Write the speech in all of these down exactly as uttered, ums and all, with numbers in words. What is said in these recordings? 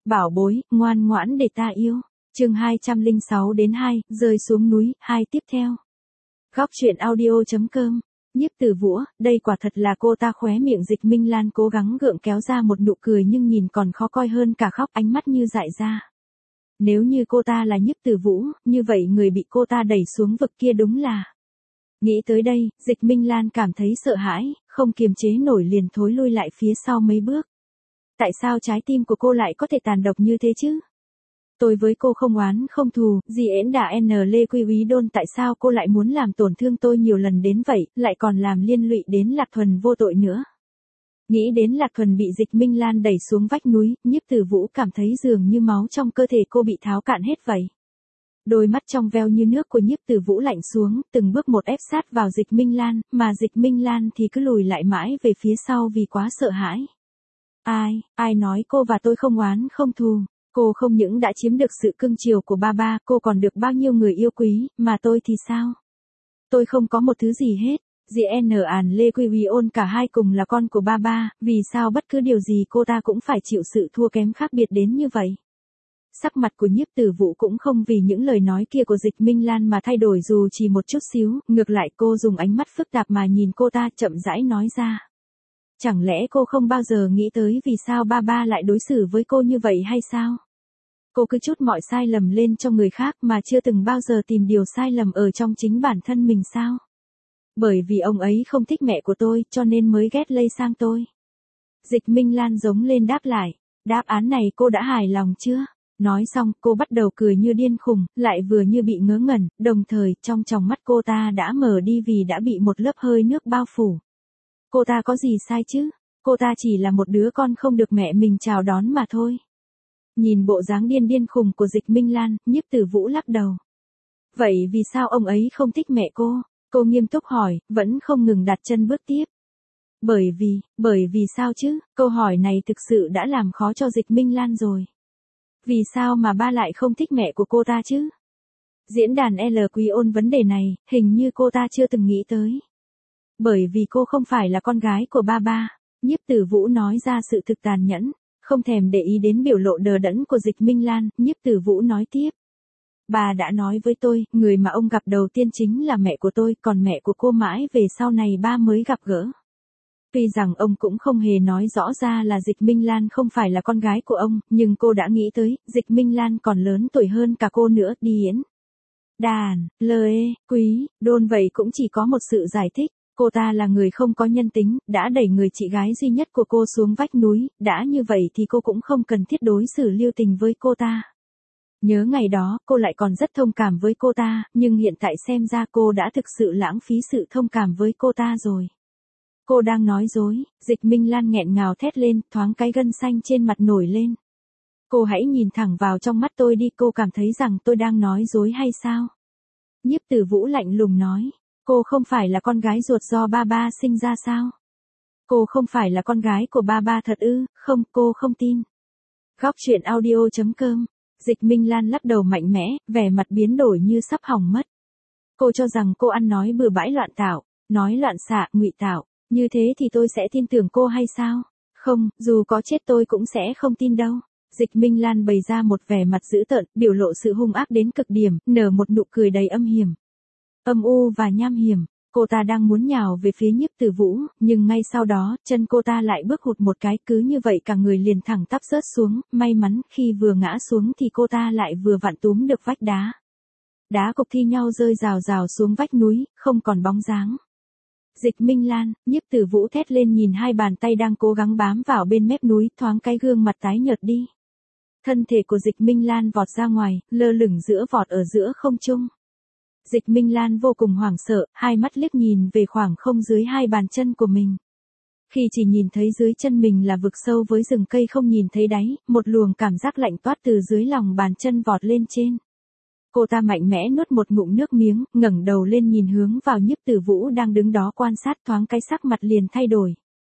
Bảo bối, ngoan ngoãn để ta yêu. Chương hai trăm lẻ sáu đến hai, rơi xuống núi, hai tiếp theo. Góc truyện audio chấm com. Nhiếp Tử Vũ, đây quả thật là cô ta. Khóe miệng Dịch Minh Lan cố gắng gượng kéo ra một nụ cười nhưng nhìn còn khó coi hơn cả khóc, ánh mắt như dại ra. Nếu như cô ta là Nhiếp Tử Vũ, như vậy người bị cô ta đẩy xuống vực kia đúng là... Nghĩ tới đây, Dịch Minh Lan cảm thấy sợ hãi, không kiềm chế nổi liền thối lui lại phía sau mấy bước. Tại sao trái tim của cô lại có thể tàn độc như thế chứ? Tôi với cô không oán không thù, gì ễn đà n lê quy úy đôn, tại sao cô lại muốn làm tổn thương tôi nhiều lần đến vậy, lại còn làm liên lụy đến Lạc Thuần vô tội nữa? Nghĩ đến Lạc Thuần bị Dịch Minh Lan đẩy xuống vách núi, Nhiếp Tử Vũ cảm thấy dường như máu trong cơ thể cô bị tháo cạn hết vậy. Đôi mắt trong veo như nước của Nhiếp Tử Vũ lạnh xuống, từng bước một ép sát vào Dịch Minh Lan, mà Dịch Minh Lan thì cứ lùi lại mãi về phía sau vì quá sợ hãi. Ai, ai nói cô và tôi không oán không thù? Cô không những đã chiếm được sự cưng chiều của ba ba, cô còn được bao nhiêu người yêu quý, mà tôi thì sao? Tôi không có một thứ gì hết. Dì N ản Lê Quy Uy ôn, cả hai cùng là con của ba ba, vì sao bất cứ điều gì cô ta cũng phải chịu sự thua kém khác biệt đến như vậy? Sắc mặt của Nhiếp Tử Vũ cũng không vì những lời nói kia của Dịch Minh Lan mà thay đổi dù chỉ một chút xíu, ngược lại cô dùng ánh mắt phức tạp mà nhìn cô ta, chậm rãi nói ra. Chẳng lẽ cô không bao giờ nghĩ tới vì sao ba ba lại đối xử với cô như vậy hay sao? Cô cứ trút mọi sai lầm lên cho người khác mà chưa từng bao giờ tìm điều sai lầm ở trong chính bản thân mình sao? Bởi vì ông ấy không thích mẹ của tôi cho nên mới ghét lây sang tôi. Dịch Minh Lan giống lên đáp lại. Đáp án này cô đã hài lòng chưa? Nói xong cô bắt đầu cười như điên khùng, lại vừa như bị ngớ ngẩn, đồng thời trong tròng mắt cô ta đã mở đi vì đã bị một lớp hơi nước bao phủ. Cô ta có gì sai chứ? Cô ta chỉ là một đứa con không được mẹ mình chào đón mà thôi. Nhìn bộ dáng điên điên khùng của Dịch Minh Lan, Nhiếp Tử Vũ lắc đầu. Vậy vì sao ông ấy không thích mẹ cô? Cô nghiêm túc hỏi, vẫn không ngừng đặt chân bước tiếp. Bởi vì, bởi vì sao chứ? Câu hỏi này thực sự đã làm khó cho Dịch Minh Lan rồi. Vì sao mà ba lại không thích mẹ của cô ta chứ? Diễn đàn L Quy ôn vấn đề này, hình như cô ta chưa từng nghĩ tới. Bởi vì cô không phải là con gái của ba ba. Nhiếp Tử Vũ nói ra sự thực tàn nhẫn, không thèm để ý đến biểu lộ đờ đẫn của Dịch Minh Lan, Nhiếp Tử Vũ nói tiếp. Bà đã nói với tôi, người mà ông gặp đầu tiên chính là mẹ của tôi, còn mẹ của cô mãi về sau này ba mới gặp gỡ. Tuy rằng ông cũng không hề nói rõ ra là Dịch Minh Lan không phải là con gái của ông, nhưng cô đã nghĩ tới, Dịch Minh Lan còn lớn tuổi hơn cả cô nữa, Điển. Đàn, Lê, Quý, Đôn vậy cũng chỉ có một sự giải thích. Cô ta là người không có nhân tính, đã đẩy người chị gái duy nhất của cô xuống vách núi, đã như vậy thì cô cũng không cần thiết đối xử lưu tình với cô ta. Nhớ ngày đó, cô lại còn rất thông cảm với cô ta, nhưng hiện tại xem ra cô đã thực sự lãng phí sự thông cảm với cô ta rồi. Cô đang nói dối, Dịch Minh Lan nghẹn ngào thét lên, thoáng cái gân xanh trên mặt nổi lên. Cô hãy nhìn thẳng vào trong mắt tôi đi, cô cảm thấy rằng tôi đang nói dối hay sao? Nhiếp Tử Vũ lạnh lùng nói. Cô không phải là con gái ruột do ba ba sinh ra sao? Cô không phải là con gái của ba ba thật ư? Không, cô không tin. Góc truyện audio chấm com. Dịch Minh Lan lắc đầu mạnh mẽ, vẻ mặt biến đổi như sắp hỏng mất. Cô cho rằng cô ăn nói bừa bãi loạn tạo, nói loạn xạ, ngụy tạo, như thế thì tôi sẽ tin tưởng cô hay sao? Không, dù có chết tôi cũng sẽ không tin đâu. Dịch Minh Lan bày ra một vẻ mặt dữ tợn, biểu lộ sự hung ác đến cực điểm, nở một nụ cười đầy âm hiểm. Âm u và nham hiểm, cô ta đang muốn nhào về phía Nhiếp Tử Vũ, nhưng ngay sau đó, chân cô ta lại bước hụt một cái, cứ như vậy cả người liền thẳng tắp rớt xuống, may mắn khi vừa ngã xuống thì cô ta lại vừa vặn túm được vách đá. Đá cục thi nhau rơi rào rào xuống vách núi, không còn bóng dáng. Dịch Minh Lan, Nhiếp Tử Vũ thét lên nhìn hai bàn tay đang cố gắng bám vào bên mép núi, thoáng cái gương mặt tái nhợt đi. Thân thể của Dịch Minh Lan vọt ra ngoài, lơ lửng giữa vọt ở giữa không trung. Dịch Minh Lan vô cùng hoảng sợ, hai mắt liếc nhìn về khoảng không dưới hai bàn chân của mình. Khi chỉ nhìn thấy dưới chân mình là vực sâu với rừng cây không nhìn thấy đáy, một luồng cảm giác lạnh toát từ dưới lòng bàn chân vọt lên trên. Cô ta mạnh mẽ nuốt một ngụm nước miếng, ngẩng đầu lên nhìn hướng vào Nhiếp Tử Vũ đang đứng đó quan sát, thoáng cái sắc mặt liền thay đổi.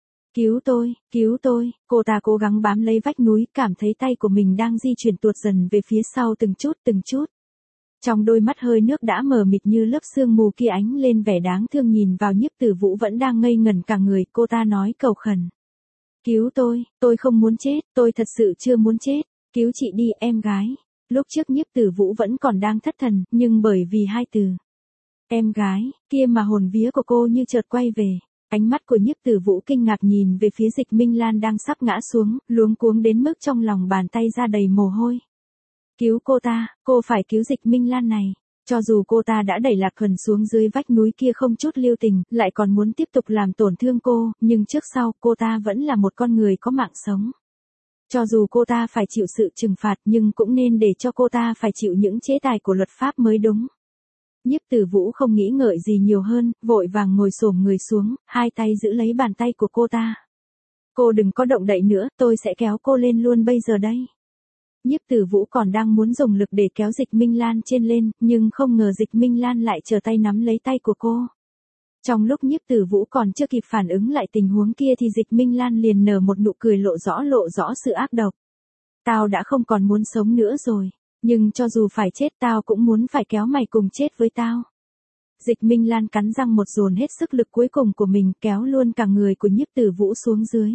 Cứu tôi, cứu tôi, cô ta cố gắng bám lấy vách núi, cảm thấy tay của mình đang di chuyển tuột dần về phía sau từng chút từng chút. Trong đôi mắt hơi nước đã mờ mịt như lớp sương mù kia ánh lên vẻ đáng thương nhìn vào Nhiếp Tử Vũ vẫn đang ngây ngẩn cả người, cô ta nói cầu khẩn. Cứu tôi, tôi không muốn chết, tôi thật sự chưa muốn chết. Cứu chị đi, em gái. Lúc trước Nhiếp Tử Vũ vẫn còn đang thất thần, nhưng bởi vì hai từ em gái kia mà hồn vía của cô như chợt quay về. Ánh mắt của Nhiếp Tử Vũ kinh ngạc nhìn về phía Dịch Minh Lan đang sắp ngã xuống, luống cuống đến mức trong lòng bàn tay ra đầy mồ hôi. Cứu cô ta, cô phải cứu Dịch Minh Lan này. Cho dù cô ta đã đẩy Lạc Thuần xuống dưới vách núi kia không chút lưu tình, lại còn muốn tiếp tục làm tổn thương cô, nhưng trước sau cô ta vẫn là một con người có mạng sống. Cho dù cô ta phải chịu sự trừng phạt nhưng cũng nên để cho cô ta phải chịu những chế tài của luật pháp mới đúng. Nhiếp Tử Vũ không nghĩ ngợi gì nhiều hơn, vội vàng ngồi xổm người xuống, hai tay giữ lấy bàn tay của cô ta. Cô đừng có động đậy nữa, tôi sẽ kéo cô lên luôn bây giờ đây. Nhiếp Tử Vũ còn đang muốn dùng lực để kéo Dịch Minh Lan trên lên, nhưng không ngờ Dịch Minh Lan lại trở tay nắm lấy tay của cô. Trong lúc Nhiếp Tử Vũ còn chưa kịp phản ứng lại tình huống kia thì Dịch Minh Lan liền nở một nụ cười lộ rõ lộ rõ sự ác độc. Tao đã không còn muốn sống nữa rồi, nhưng cho dù phải chết tao cũng muốn phải kéo mày cùng chết với tao. Dịch Minh Lan cắn răng một dồn hết sức lực cuối cùng của mình kéo luôn cả người của Nhiếp Tử Vũ xuống dưới.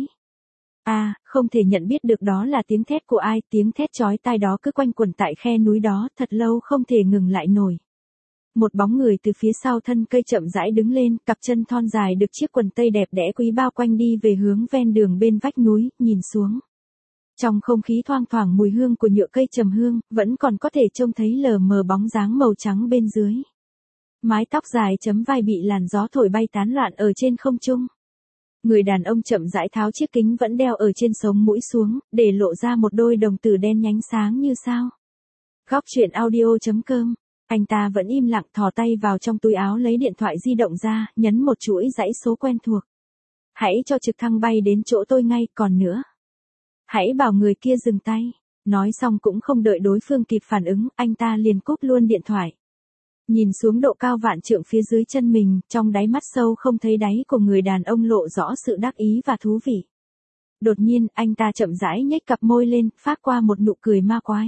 À, không thể nhận biết được đó là tiếng thét của ai, tiếng thét chói tai đó cứ quanh quẩn tại khe núi đó, thật lâu không thể ngừng lại nổi. Một bóng người từ phía sau thân cây chậm rãi đứng lên, cặp chân thon dài được chiếc quần tây đẹp đẽ quý bao quanh đi về hướng ven đường bên vách núi, nhìn xuống. Trong không khí thoang thoảng mùi hương của nhựa cây trầm hương, vẫn còn có thể trông thấy lờ mờ bóng dáng màu trắng bên dưới. Mái tóc dài chấm vai bị làn gió thổi bay tán loạn ở trên không trung. Người đàn ông chậm rãi tháo chiếc kính vẫn đeo ở trên sống mũi xuống, để lộ ra một đôi đồng tử đen nhánh sáng như sao. Góc truyện audio chấm com. Anh ta vẫn im lặng thò tay vào trong túi áo lấy điện thoại di động ra, nhấn một chuỗi dãy số quen thuộc. Hãy cho trực thăng bay đến chỗ tôi ngay, còn nữa. Hãy bảo người kia dừng tay. Nói xong cũng không đợi đối phương kịp phản ứng, anh ta liền cúp luôn điện thoại. Nhìn xuống độ cao vạn trượng phía dưới chân mình, trong đáy mắt sâu không thấy đáy của người đàn ông lộ rõ sự đắc ý và thú vị. Đột nhiên, anh ta chậm rãi nhếch cặp môi lên, phát qua một nụ cười ma quái.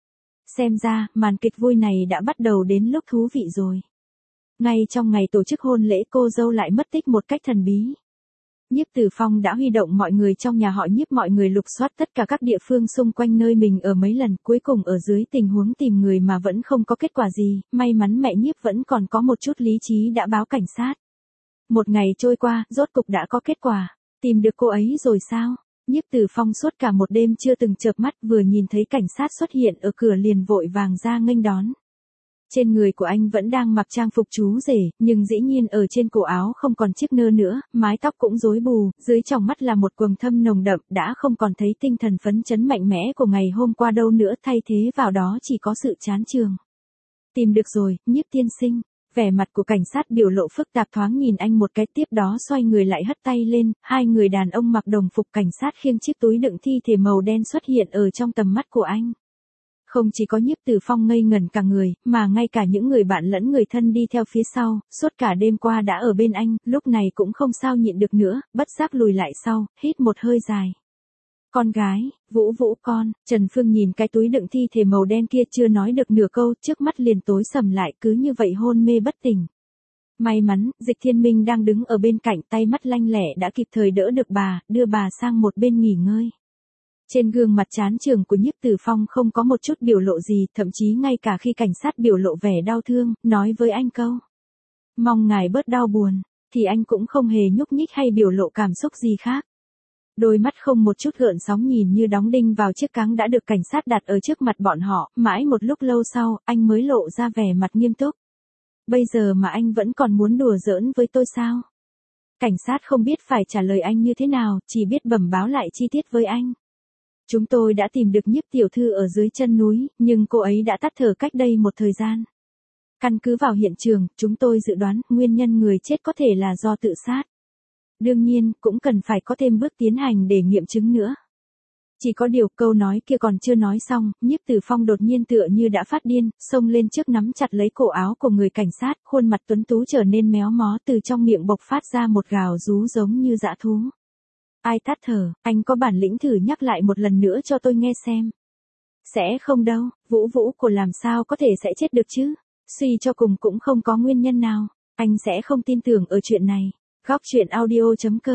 Xem ra, màn kịch vui này đã bắt đầu đến lúc thú vị rồi. Ngay trong ngày tổ chức hôn lễ cô dâu lại mất tích một cách thần bí. Nhiếp Tử Phong đã huy động mọi người trong nhà họ Nhiếp, mọi người lục soát tất cả các địa phương xung quanh nơi mình ở mấy lần, cuối cùng ở dưới tình huống tìm người mà vẫn không có kết quả gì, may mắn mẹ Nhiếp vẫn còn có một chút lý trí đã báo cảnh sát. Một ngày trôi qua, rốt cục đã có kết quả, tìm được cô ấy rồi sao? Nhiếp Tử Phong suốt cả một đêm chưa từng chợp mắt, vừa nhìn thấy cảnh sát xuất hiện ở cửa liền vội vàng ra nghênh đón. Trên người của anh vẫn đang mặc trang phục chú rể, nhưng dĩ nhiên ở trên cổ áo không còn chiếc nơ nữa, mái tóc cũng rối bù, dưới tròng mắt là một quầng thâm nồng đậm, đã không còn thấy tinh thần phấn chấn mạnh mẽ của ngày hôm qua đâu nữa, thay thế vào đó chỉ có sự chán chường. Tìm được rồi, Nhiếp tiên sinh. Vẻ mặt của cảnh sát biểu lộ phức tạp, thoáng nhìn anh một cái tiếp đó xoay người lại hất tay lên, hai người đàn ông mặc đồng phục cảnh sát khiêng chiếc túi đựng thi thể màu đen xuất hiện ở trong tầm mắt của anh. Không chỉ có Nhiếp Tử Phong ngây ngẩn cả người, mà ngay cả những người bạn lẫn người thân đi theo phía sau, suốt cả đêm qua đã ở bên anh, lúc này cũng không sao nhịn được nữa, bất giác lùi lại sau, hít một hơi dài. Con gái, Vũ Vũ con, Trần Phương nhìn cái túi đựng thi thể màu đen kia chưa nói được nửa câu, trước mắt liền tối sầm lại, cứ như vậy hôn mê bất tỉnh. May mắn, Dịch Thiên Minh đang đứng ở bên cạnh, tay mắt lanh lẹ đã kịp thời đỡ được bà, đưa bà sang một bên nghỉ ngơi. Trên gương mặt chán chường của Nhiếp Tử Phong không có một chút biểu lộ gì, thậm chí ngay cả khi cảnh sát biểu lộ vẻ đau thương, nói với anh câu mong ngài bớt đau buồn, thì anh cũng không hề nhúc nhích hay biểu lộ cảm xúc gì khác. Đôi mắt không một chút gợn sóng nhìn như đóng đinh vào chiếc cáng đã được cảnh sát đặt ở trước mặt bọn họ, mãi một lúc lâu sau, anh mới lộ ra vẻ mặt nghiêm túc. Bây giờ mà anh vẫn còn muốn đùa giỡn với tôi sao? Cảnh sát không biết phải trả lời anh như thế nào, chỉ biết bẩm báo lại chi tiết với anh. Chúng tôi đã tìm được Nhiếp tiểu thư ở dưới chân núi, nhưng cô ấy đã tắt thở cách đây một thời gian. Căn cứ vào hiện trường, chúng tôi dự đoán nguyên nhân người chết có thể là do tự sát. Đương nhiên, cũng cần phải có thêm bước tiến hành để nghiệm chứng nữa. Chỉ có điều câu nói kia còn chưa nói xong, Nhiếp Tử Phong đột nhiên tựa như đã phát điên, xông lên trước nắm chặt lấy cổ áo của người cảnh sát, khuôn mặt tuấn tú trở nên méo mó, từ trong miệng bộc phát ra một gào rú giống như dã thú. Ai tắt thở, anh có bản lĩnh thử nhắc lại một lần nữa cho tôi nghe xem. Sẽ không đâu, Vũ Vũ của làm sao có thể sẽ chết được chứ? Suy cho cùng cũng không có nguyên nhân nào, anh sẽ không tin tưởng ở chuyện này. Góc truyện audio chấm com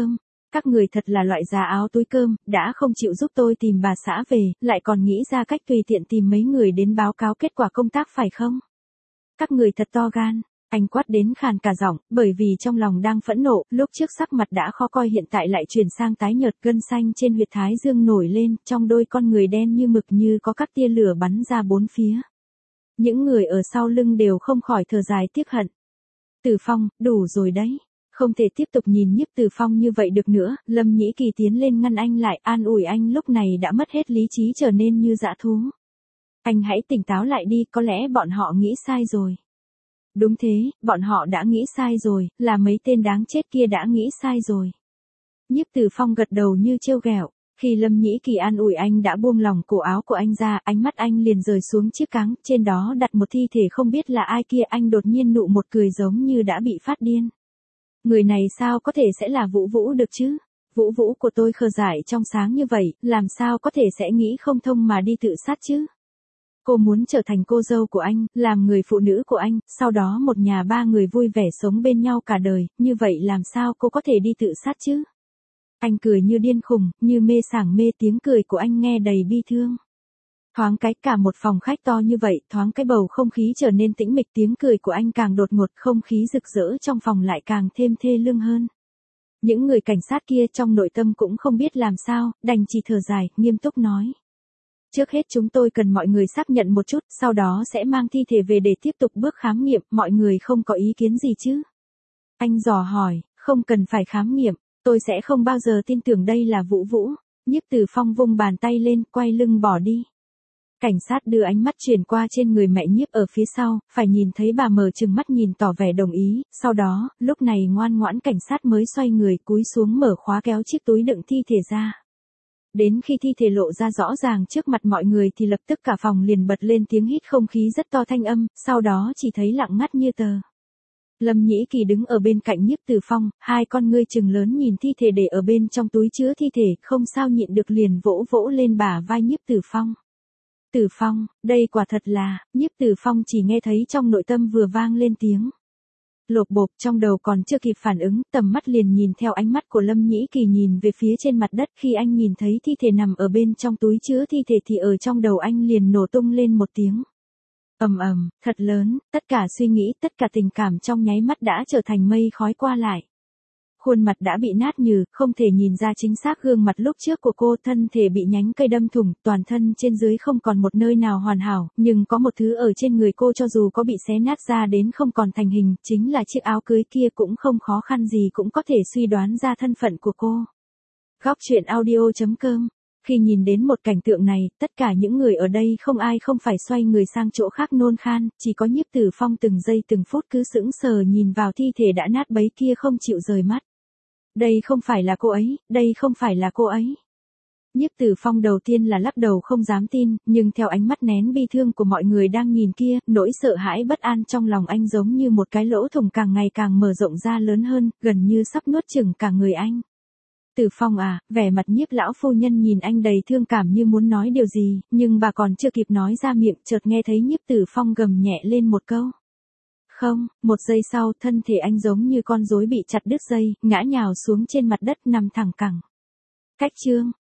Các người thật là loại giá áo túi cơm, đã không chịu giúp tôi tìm bà xã về, lại còn nghĩ ra cách tùy tiện tìm mấy người đến báo cáo kết quả công tác phải không? Các người thật to gan. Anh quát đến khàn cả giọng, bởi vì trong lòng đang phẫn nộ, lúc trước sắc mặt đã khó coi hiện tại lại chuyển sang tái nhợt, gân xanh trên huyệt thái dương nổi lên, trong đôi con người đen như mực như có các tia lửa bắn ra bốn phía. Những người ở sau lưng đều không khỏi thở dài tiếc hận. Từ Phong, đủ rồi đấy. Không thể tiếp tục nhìn Nhiếp Từ Phong như vậy được nữa, Lâm Nhĩ Kỳ tiến lên ngăn anh lại, an ủi anh lúc này đã mất hết lý trí trở nên như dã thú. Anh hãy tỉnh táo lại đi, có lẽ bọn họ nghĩ sai rồi. Đúng thế, bọn họ đã nghĩ sai rồi, là mấy tên đáng chết kia đã nghĩ sai rồi. Nhiếp Từ Phong gật đầu như trêu ghẹo. Khi Lâm Nhĩ Kỳ an ủi anh đã buông lỏng cổ áo của anh ra, ánh mắt anh liền rời xuống chiếc cáng, trên đó đặt một thi thể không biết là ai kia, anh đột nhiên nụ một cười giống như đã bị phát điên. Người này sao có thể sẽ là Vũ Vũ được chứ? Vũ Vũ của tôi khờ dại trong sáng như vậy, làm sao có thể sẽ nghĩ không thông mà đi tự sát chứ? Cô muốn trở thành cô dâu của anh, làm người phụ nữ của anh, sau đó một nhà ba người vui vẻ sống bên nhau cả đời, như vậy làm sao cô có thể đi tự sát chứ? Anh cười như điên khùng, như mê sảng mê, tiếng cười của anh nghe đầy bi thương. Thoáng cái cả một phòng khách to như vậy, thoáng cái bầu không khí trở nên tĩnh mịch, tiếng cười của anh càng đột ngột, không khí rực rỡ trong phòng lại càng thêm thê lương hơn. Những người cảnh sát kia trong nội tâm cũng không biết làm sao, đành chỉ thở dài, nghiêm túc nói. Trước hết chúng tôi cần mọi người xác nhận một chút, sau đó sẽ mang thi thể về để tiếp tục bước khám nghiệm, mọi người không có ý kiến gì chứ? Anh dò hỏi, không cần phải khám nghiệm, tôi sẽ không bao giờ tin tưởng đây là Vũ Vũ. Nhiếp Từ Phong vung bàn tay lên, quay lưng bỏ đi. Cảnh sát đưa ánh mắt chuyển qua trên người mẹ Nhiếp ở phía sau, phải nhìn thấy bà mở trừng mắt nhìn tỏ vẻ đồng ý, sau đó, lúc này ngoan ngoãn cảnh sát mới xoay người cúi xuống mở khóa kéo chiếc túi đựng thi thể ra. Đến khi thi thể lộ ra rõ ràng trước mặt mọi người thì lập tức cả phòng liền bật lên tiếng hít không khí rất to thanh âm, sau đó chỉ thấy lặng ngắt như tờ. Lâm Nhĩ Kỳ đứng ở bên cạnh Nhiếp Từ Phong, hai con ngươi trừng lớn nhìn thi thể để ở bên trong túi chứa thi thể, không sao nhịn được liền vỗ vỗ lên bả vai Nhiếp Từ Phong. Từ Phong, đây quả thật là, Nhiếp Từ Phong chỉ nghe thấy trong nội tâm vừa vang lên tiếng lộp bộp, trong đầu còn chưa kịp phản ứng, tầm mắt liền nhìn theo ánh mắt của Lâm Nhĩ Kỳ nhìn về phía trên mặt đất, khi anh nhìn thấy thi thể nằm ở bên trong túi chứa thi thể thì ở trong đầu anh liền nổ tung lên một tiếng. Ầm ầm, thật lớn, tất cả suy nghĩ, tất cả tình cảm trong nháy mắt đã trở thành mây khói qua lại. Khuôn mặt đã bị nát nhừ, không thể nhìn ra chính xác gương mặt lúc trước của cô, thân thể bị nhánh cây đâm thủng, toàn thân trên dưới không còn một nơi nào hoàn hảo, nhưng có một thứ ở trên người cô cho dù có bị xé nát ra đến không còn thành hình, chính là chiếc áo cưới kia, cũng không khó khăn gì cũng có thể suy đoán ra thân phận của cô. Góc truyện audio chấm com. Khi nhìn đến một cảnh tượng này, tất cả những người ở đây không ai không phải xoay người sang chỗ khác nôn khan, chỉ có Nhiếp Từ Phong từng giây từng phút cứ sững sờ nhìn vào thi thể đã nát bấy kia không chịu rời mắt. Đây không phải là cô ấy, đây không phải là cô ấy. Nhiếp Từ Phong đầu tiên là lắc đầu không dám tin, nhưng theo ánh mắt nén bi thương của mọi người đang nhìn kia, nỗi sợ hãi bất an trong lòng anh giống như một cái lỗ thủng càng ngày càng mở rộng ra lớn hơn, gần như sắp nuốt chửng cả người anh. Từ Phong à, vẻ mặt Nhiếp lão phu nhân nhìn anh đầy thương cảm như muốn nói điều gì, nhưng bà còn chưa kịp nói ra miệng, chợt nghe thấy Nhiếp Từ Phong gầm nhẹ lên một câu. Không, một giây sau, thân thể anh giống như con rối bị chặt đứt dây, ngã nhào xuống trên mặt đất nằm thẳng cẳng. Cách chương.